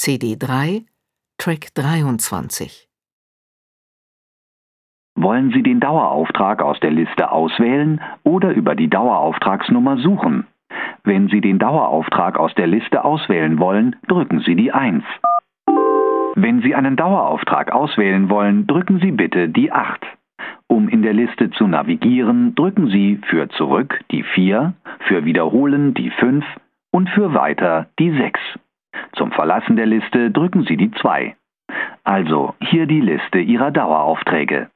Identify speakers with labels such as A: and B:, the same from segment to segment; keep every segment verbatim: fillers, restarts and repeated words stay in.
A: C D drei, Track dreiundzwanzig.
B: Wollen Sie den Dauerauftrag aus der Liste auswählen oder über die Dauerauftragsnummer suchen? Wenn Sie den Dauerauftrag aus der Liste auswählen wollen, drücken Sie die eins. Wenn Sie einen Dauerauftrag auswählen wollen, drücken Sie bitte die acht. Um in der Liste zu navigieren, drücken Sie für Zurück die vier, für Wiederholen die fünf und für Weiter die sechs. Zum Verlassen der Liste drücken Sie die zwei. Also hier die Liste Ihrer Daueraufträge.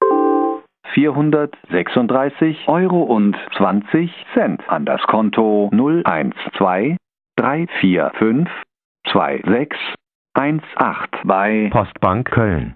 B: vierhundertsechsunddreißig Euro und zwanzig Cent an das Konto null eins zwei drei vier fünf zwei sechs eins acht bei Postbank Köln.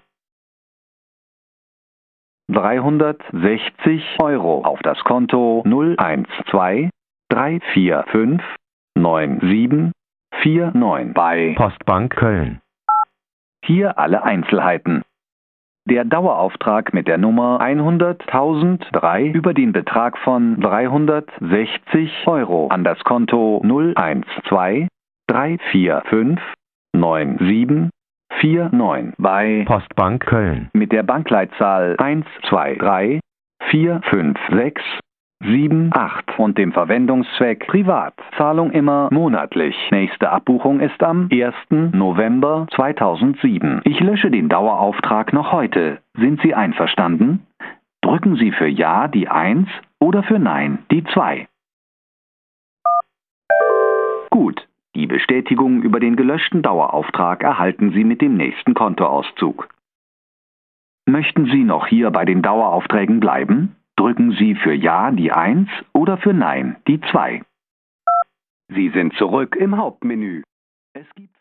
B: dreihundertsechzig Euro auf das Konto null eins zwei drei vier fünf neun sieben vier neun bei Postbank Köln. Hier alle Einzelheiten. Der Dauerauftrag mit der Nummer hunderttausenddrei über den Betrag von dreihundertsechzig Euro an das Konto null eins zwei drei vier fünf neun sieben vier neun bei Postbank Köln mit der Bankleitzahl eins zwei drei vier fünf sechs sieben acht und dem Verwendungszweck Privat. Zahlung immer monatlich. Nächste Abbuchung ist am ersten November zweitausendsieben. Ich lösche den Dauerauftrag noch heute. Sind Sie einverstanden? Drücken Sie für Ja die eins oder für Nein die zwei. Gut. Die Bestätigung über den gelöschten Dauerauftrag erhalten Sie mit dem nächsten Kontoauszug. Möchten Sie noch hier bei den Daueraufträgen bleiben? Drücken Sie für Ja die eins oder für Nein die zwei. Sie sind zurück im Hauptmenü. Es gibt